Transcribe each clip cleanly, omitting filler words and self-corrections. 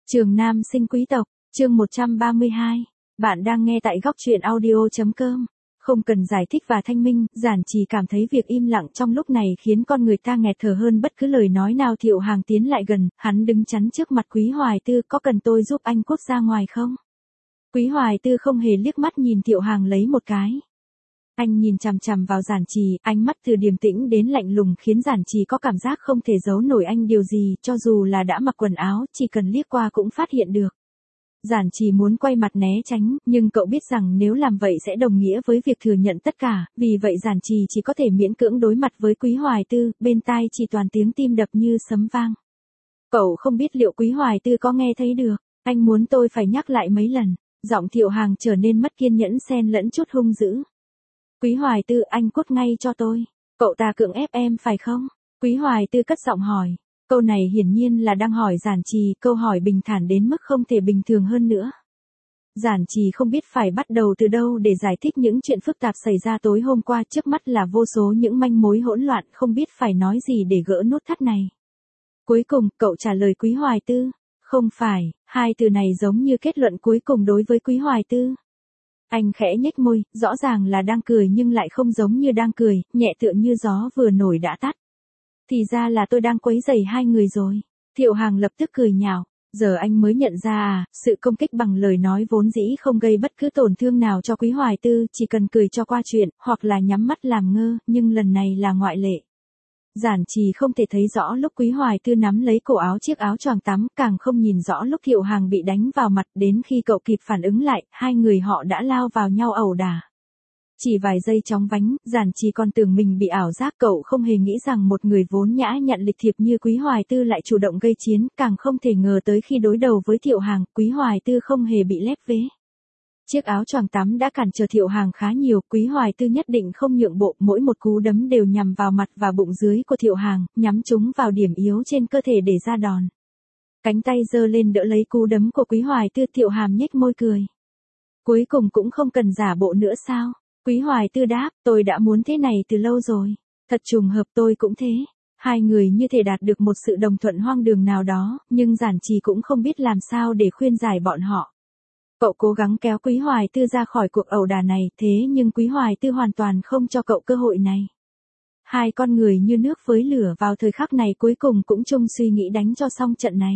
Trường Nam sinh quý tộc, chương 132. Bạn đang nghe tại góc truyện audio.com. Không cần giải thích và thanh minh, Giản Trì cảm thấy việc im lặng trong lúc này khiến con người ta nghẹt thở hơn bất cứ lời nói nào. Thiệu Hàng tiến lại gần, hắn đứng chắn trước mặt Quý Hoài Tư, có cần tôi giúp anh cút ra ngoài không? Quý Hoài Tư không hề liếc mắt nhìn Thiệu Hàng lấy một cái. Anh nhìn chằm chằm vào Giản Trì, ánh mắt từ điềm tĩnh đến lạnh lùng khiến Giản Trì có cảm giác không thể giấu nổi anh điều gì, cho dù là đã mặc quần áo, chỉ cần liếc qua cũng phát hiện được. Giản Trì muốn quay mặt né tránh, nhưng cậu biết rằng nếu làm vậy sẽ đồng nghĩa với việc thừa nhận tất cả, vì vậy Giản Trì chỉ có thể miễn cưỡng đối mặt với Quý Hoài Tư, bên tai chỉ toàn tiếng tim đập như sấm vang. Cậu không biết liệu Quý Hoài Tư có nghe thấy được, anh muốn tôi phải nhắc lại mấy lần, giọng Thiệu Hàng trở nên mất kiên nhẫn xen lẫn chút hung dữ. Quý Hoài Tư, anh cút ngay cho tôi. Cậu ta cưỡng ép em phải không? Quý Hoài Tư cất giọng hỏi. Câu này hiển nhiên là đang hỏi Giản Trì, câu hỏi bình thản đến mức không thể bình thường hơn nữa. Giản Trì không biết phải bắt đầu từ đâu để giải thích những chuyện phức tạp xảy ra tối hôm qua, trước mắt là vô số những manh mối hỗn loạn, không biết phải nói gì để gỡ nút thắt này. Cuối cùng, cậu trả lời Quý Hoài Tư. Không phải, hai từ này giống như kết luận cuối cùng đối với Quý Hoài Tư. Anh khẽ nhếch môi, rõ ràng là đang cười nhưng lại không giống như đang cười, nhẹ tựa như gió vừa nổi đã tắt. Thì ra là tôi đang quấy rầy hai người rồi. Thiệu Hàng lập tức cười nhạo. Giờ anh mới nhận ra à, sự công kích bằng lời nói vốn dĩ không gây bất cứ tổn thương nào cho Quý Hoài Tư, chỉ cần cười cho qua chuyện, hoặc là nhắm mắt làm ngơ, nhưng lần này là ngoại lệ. Giản Trì không thể thấy rõ lúc Quý Hoài Tư nắm lấy cổ áo chiếc áo choàng tắm, càng không nhìn rõ lúc Thiệu Hàng bị đánh vào mặt, đến khi cậu kịp phản ứng lại, hai người họ đã lao vào nhau ẩu đả. Chỉ vài giây chóng vánh, Giản Trì còn tưởng mình bị ảo giác, cậu không hề nghĩ rằng một người vốn nhã nhặn lịch thiệp như Quý Hoài Tư lại chủ động gây chiến, càng không thể ngờ tới khi đối đầu với Thiệu Hàng, Quý Hoài Tư không hề bị lép vế. Chiếc áo choàng tắm đã cản trở Thiệu Hàng khá nhiều, Quý Hoài Tư nhất định không nhượng bộ, mỗi một cú đấm đều nhằm vào mặt và bụng dưới của Thiệu Hàng, nhắm chúng vào điểm yếu trên cơ thể để ra đòn. Cánh tay giơ lên đỡ lấy cú đấm của Quý Hoài Tư, Thiệu Hàng nhếch môi cười. Cuối cùng cũng không cần giả bộ nữa sao? Quý Hoài Tư đáp, tôi đã muốn thế này từ lâu rồi. Thật trùng hợp, tôi cũng thế. Hai người như thể đạt được một sự đồng thuận hoang đường nào đó, nhưng Giản Trì cũng không biết làm sao để khuyên giải bọn họ. Cậu cố gắng kéo Quý Hoài Tư ra khỏi cuộc ẩu đả này, thế nhưng Quý Hoài Tư hoàn toàn không cho cậu cơ hội này. Hai con người như nước với lửa vào thời khắc này cuối cùng cũng chung suy nghĩ đánh cho xong trận này.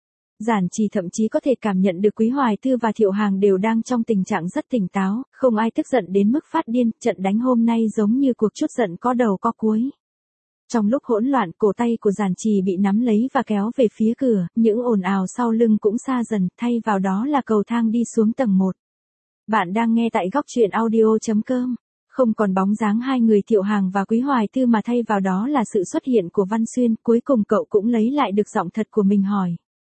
Giản Trì thậm chí có thể cảm nhận được Quý Hoài Tư và Thiệu Hàng đều đang trong tình trạng rất tỉnh táo, không ai tức giận đến mức phát điên, trận đánh hôm nay giống như cuộc trút giận có đầu có cuối. Trong lúc hỗn loạn, cổ tay của Giản Trì bị nắm lấy và kéo về phía cửa, những ồn ào sau lưng cũng xa dần, thay vào đó là cầu thang đi xuống tầng 1. Bạn đang nghe tại góc truyện audio.com. Không còn bóng dáng hai người Thiệu Hàng và Quý Hoài Tư mà thay vào đó là sự xuất hiện của Văn Xuyên, cuối cùng cậu cũng lấy lại được giọng thật của mình hỏi.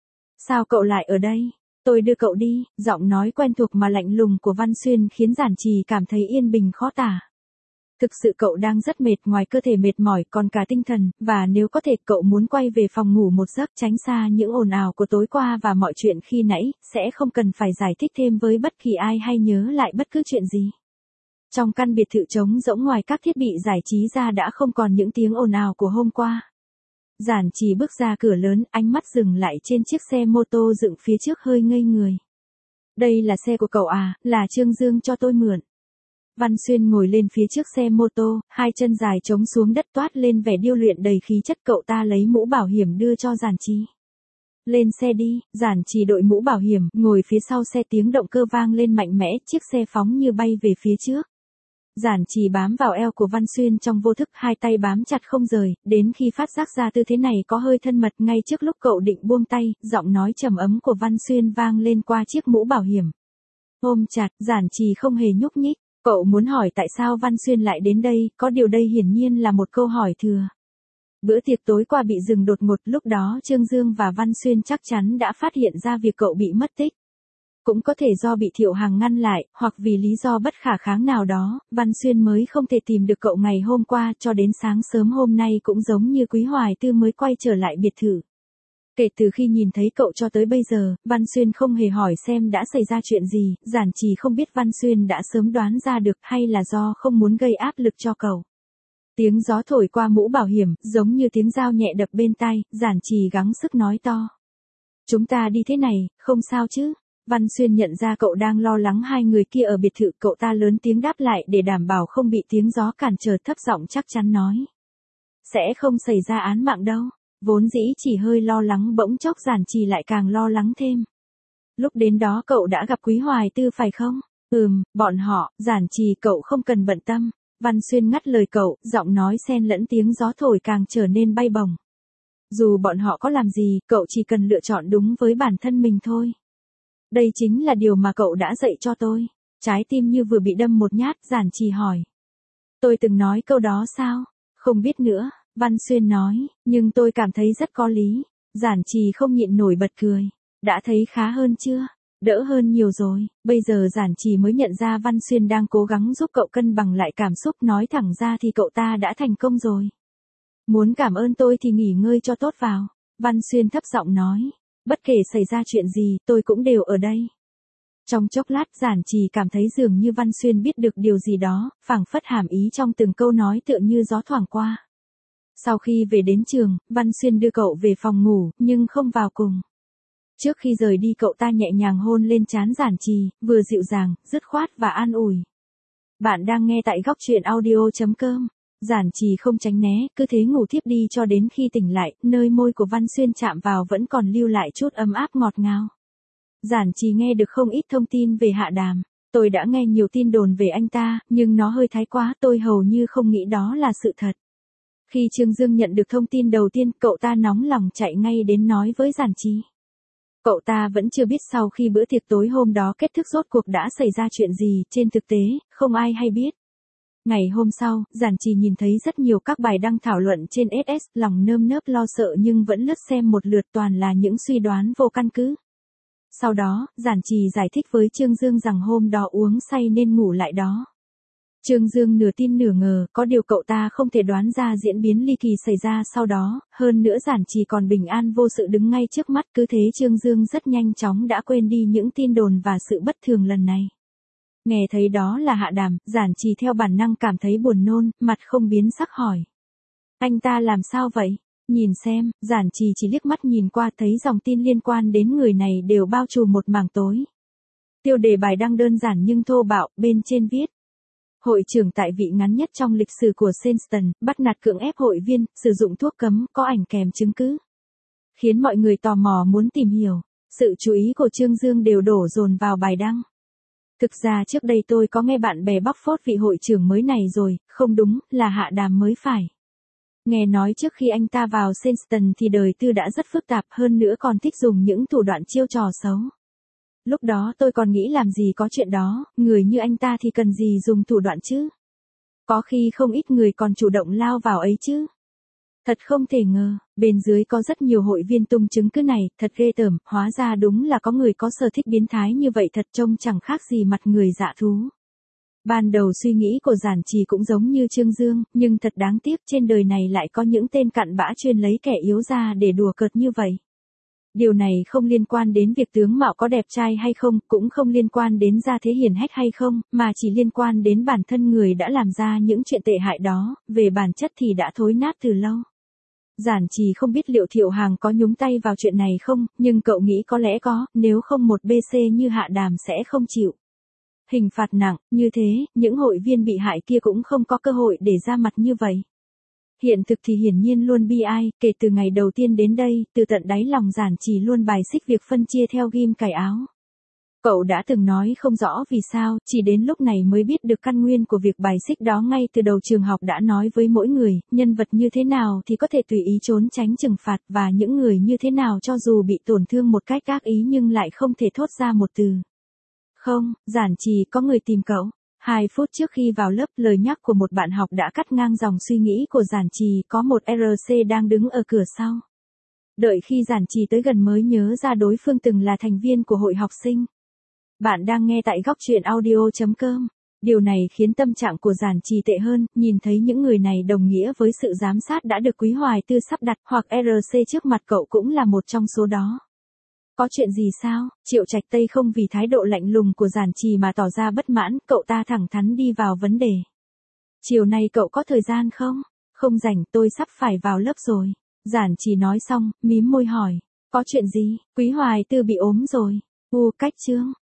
Sao cậu lại ở đây? Tôi đưa cậu đi, giọng nói quen thuộc mà lạnh lùng của Văn Xuyên khiến Giản Trì cảm thấy yên bình khó tả. Thực sự cậu đang rất mệt, ngoài cơ thể mệt mỏi còn cả tinh thần, và nếu có thể cậu muốn quay về phòng ngủ một giấc, tránh xa những ồn ào của tối qua và mọi chuyện khi nãy, sẽ không cần phải giải thích thêm với bất kỳ ai hay nhớ lại bất cứ chuyện gì. Trong căn biệt thự trống rỗng, ngoài các thiết bị giải trí ra đã không còn những tiếng ồn ào của hôm qua. Giản Trì bước ra cửa lớn, ánh mắt dừng lại trên chiếc xe mô tô dựng phía trước, hơi ngây người. Đây là xe của cậu à, là Trương Dương cho tôi mượn. Văn Xuyên ngồi lên phía trước xe mô tô, hai chân dài chống xuống đất toát lên vẻ điêu luyện đầy khí chất, cậu ta lấy mũ bảo hiểm đưa cho Giản Trì. Lên xe đi, Giản Trì đội mũ bảo hiểm, ngồi phía sau xe, tiếng động cơ vang lên mạnh mẽ, chiếc xe phóng như bay về phía trước. Giản Trì bám vào eo của Văn Xuyên trong vô thức, hai tay bám chặt không rời, đến khi phát giác ra tư thế này có hơi thân mật, ngay trước lúc cậu định buông tay, giọng nói trầm ấm của Văn Xuyên vang lên qua chiếc mũ bảo hiểm. Ôm chặt, Giản Trì không hề nhúc nhích, cậu muốn hỏi tại sao Văn Xuyên lại đến đây, có điều đây hiển nhiên là một câu hỏi thừa. Bữa tiệc tối qua bị dừng đột ngột, lúc đó Trương Dương và Văn Xuyên chắc chắn đã phát hiện ra việc cậu bị mất tích. Cũng có thể do bị Thiệu Hàng ngăn lại, hoặc vì lý do bất khả kháng nào đó, Văn Xuyên mới không thể tìm được cậu ngày hôm qua, cho đến sáng sớm hôm nay cũng giống như Quý Hoài Tư mới quay trở lại biệt thự. Kể từ khi nhìn thấy cậu cho tới bây giờ, Văn Xuyên không hề hỏi xem đã xảy ra chuyện gì, Giản Trì không biết Văn Xuyên đã sớm đoán ra được hay là do không muốn gây áp lực cho cậu. Tiếng gió thổi qua mũ bảo hiểm, giống như tiếng dao nhẹ đập bên tai, Giản Trì gắng sức nói to. Chúng ta đi thế này, không sao chứ? Văn Xuyên nhận ra cậu đang lo lắng hai người kia ở biệt thự, cậu ta lớn tiếng đáp lại để đảm bảo không bị tiếng gió cản trở, thấp giọng chắc chắn nói. Sẽ không xảy ra án mạng đâu. Vốn dĩ chỉ hơi lo lắng, bỗng chốc Giản Trì lại càng lo lắng thêm. Lúc đến đó cậu đã gặp Quý Hoài Tư phải không? Bọn họ, Giản Trì cậu không cần bận tâm. Văn Xuyên ngắt lời cậu, giọng nói xen lẫn tiếng gió thổi càng trở nên bay bổng. Dù bọn họ có làm gì, cậu chỉ cần lựa chọn đúng với bản thân mình thôi. Đây chính là điều mà cậu đã dạy cho tôi. Trái tim như vừa bị đâm một nhát, Giản Trì hỏi. Tôi từng nói câu đó sao? Không biết nữa, Văn Xuyên nói, nhưng tôi cảm thấy rất có lý. Giản Trì không nhịn nổi bật cười. Đã thấy khá hơn chưa? Đỡ hơn nhiều rồi. Bây giờ Giản Trì mới nhận ra Văn Xuyên đang cố gắng giúp cậu cân bằng lại cảm xúc, nói thẳng ra thì cậu ta đã thành công rồi. Muốn cảm ơn tôi thì nghỉ ngơi cho tốt vào. Văn Xuyên thấp giọng nói. Bất kể xảy ra chuyện gì, tôi cũng đều ở đây. Trong chốc lát Giản Trì cảm thấy dường như Văn Xuyên biết được điều gì đó, phảng phất hàm ý trong từng câu nói tựa như gió thoảng qua. Sau khi về đến trường, Văn Xuyên đưa cậu về phòng ngủ, nhưng không vào cùng. Trước khi rời đi cậu ta nhẹ nhàng hôn lên trán Giản Trì, vừa dịu dàng, dứt khoát và an ủi. Bạn đang nghe tại góc truyện audio.com. Giản Trì không tránh né, cứ thế ngủ thiếp đi cho đến khi tỉnh lại, nơi môi của Văn Xuyên chạm vào vẫn còn lưu lại chút ấm áp ngọt ngào. Giản Trì nghe được không ít thông tin về Hạ Đàm. Tôi đã nghe nhiều tin đồn về anh ta, nhưng nó hơi thái quá, tôi hầu như không nghĩ đó là sự thật. Khi Trương Dương nhận được thông tin đầu tiên, cậu ta nóng lòng chạy ngay đến nói với Giản Trì. Cậu ta vẫn chưa biết sau khi bữa tiệc tối hôm đó kết thúc rốt cuộc đã xảy ra chuyện gì, trên thực tế, không ai hay biết. Ngày hôm sau, Giản Trì nhìn thấy rất nhiều các bài đăng thảo luận trên SS, lòng nơm nớp lo sợ nhưng vẫn lướt xem một lượt, toàn là những suy đoán vô căn cứ. Sau đó, Giản Trì giải thích với Trương Dương rằng hôm đó uống say nên ngủ lại đó. Trương Dương nửa tin nửa ngờ, có điều cậu ta không thể đoán ra diễn biến ly kỳ xảy ra sau đó, hơn nữa Giản Trì còn bình an vô sự đứng ngay trước mắt, cứ thế Trương Dương rất nhanh chóng đã quên đi những tin đồn và sự bất thường lần này. Nghe thấy đó là Hạ Đàm, Giản Trì theo bản năng cảm thấy buồn nôn, mặt không biến sắc hỏi. Anh ta làm sao vậy? Nhìn xem, Giản Trì chỉ liếc mắt nhìn qua thấy dòng tin liên quan đến người này đều bao trùm một mảng tối. Tiêu đề bài đăng đơn giản nhưng thô bạo, bên trên viết. Hội trưởng tại vị ngắn nhất trong lịch sử của Senston, bắt nạt cưỡng ép hội viên, sử dụng thuốc cấm, có ảnh kèm chứng cứ. Khiến mọi người tò mò muốn tìm hiểu, sự chú ý của Trương Dương đều đổ dồn vào bài đăng. Thực ra trước đây tôi có nghe bạn bè bóc phốt vị hội trưởng mới này rồi, không đúng, là Hạ Đàm mới phải. Nghe nói trước khi anh ta vào Senston thì đời tư đã rất phức tạp, hơn nữa còn thích dùng những thủ đoạn chiêu trò xấu. Lúc đó tôi còn nghĩ làm gì có chuyện đó, người như anh ta thì cần gì dùng thủ đoạn chứ? Có khi không ít người còn chủ động lao vào ấy chứ. Thật không thể ngờ, bên dưới có rất nhiều hội viên tung chứng cứ này, thật ghê tởm, hóa ra đúng là có người có sở thích biến thái như vậy, thật trông chẳng khác gì mặt người dạ thú. Ban đầu suy nghĩ của Giản Trì cũng giống như Trương Dương, nhưng thật đáng tiếc trên đời này lại có những tên cặn bã chuyên lấy kẻ yếu ra để đùa cợt như vậy. Điều này không liên quan đến việc tướng mạo có đẹp trai hay không, cũng không liên quan đến gia thế hiển hách hay không, mà chỉ liên quan đến bản thân người đã làm ra những chuyện tệ hại đó, về bản chất thì đã thối nát từ lâu. Giản Trì không biết liệu Thiệu Hàng có nhúng tay vào chuyện này không, nhưng cậu nghĩ có lẽ có, nếu không một BC như Hạ Đàm sẽ không chịu hình phạt nặng, như thế, những hội viên bị hại kia cũng không có cơ hội để ra mặt như vậy. Hiện thực thì hiển nhiên luôn bi ai, kể từ ngày đầu tiên đến đây, từ tận đáy lòng Giản Trì luôn bài xích việc phân chia theo ghim cài áo. Cậu đã từng nói không rõ vì sao, chỉ đến lúc này mới biết được căn nguyên của việc bài xích đó. Ngay từ đầu trường học đã nói với mỗi người, nhân vật như thế nào thì có thể tùy ý trốn tránh trừng phạt, và những người như thế nào cho dù bị tổn thương một cách ác ý nhưng lại không thể thốt ra một từ. Không, Giản Trì, có người tìm cậu. 2 phút trước khi vào lớp, lời nhắc của một bạn học đã cắt ngang dòng suy nghĩ của Giản Trì, có một RC đang đứng ở cửa sau. Đợi khi Giản Trì tới gần mới nhớ ra đối phương từng là thành viên của hội học sinh. Bạn đang nghe tại góc truyện audio.com. Điều này khiến tâm trạng của Giản Trì tệ hơn, nhìn thấy những người này đồng nghĩa với sự giám sát đã được Quý Hoài Tư sắp đặt, hoặc RC trước mặt cậu cũng là một trong số đó. Có chuyện gì sao? Triệu Trạch Tây không vì thái độ lạnh lùng của Giản Trì mà tỏ ra bất mãn, cậu ta thẳng thắn đi vào vấn đề. Chiều nay cậu có thời gian không? Không rảnh, tôi sắp phải vào lớp rồi. Giản Trì nói xong, mím môi hỏi. Có chuyện gì? Quý Hoài Tư bị ốm rồi. Cách chương.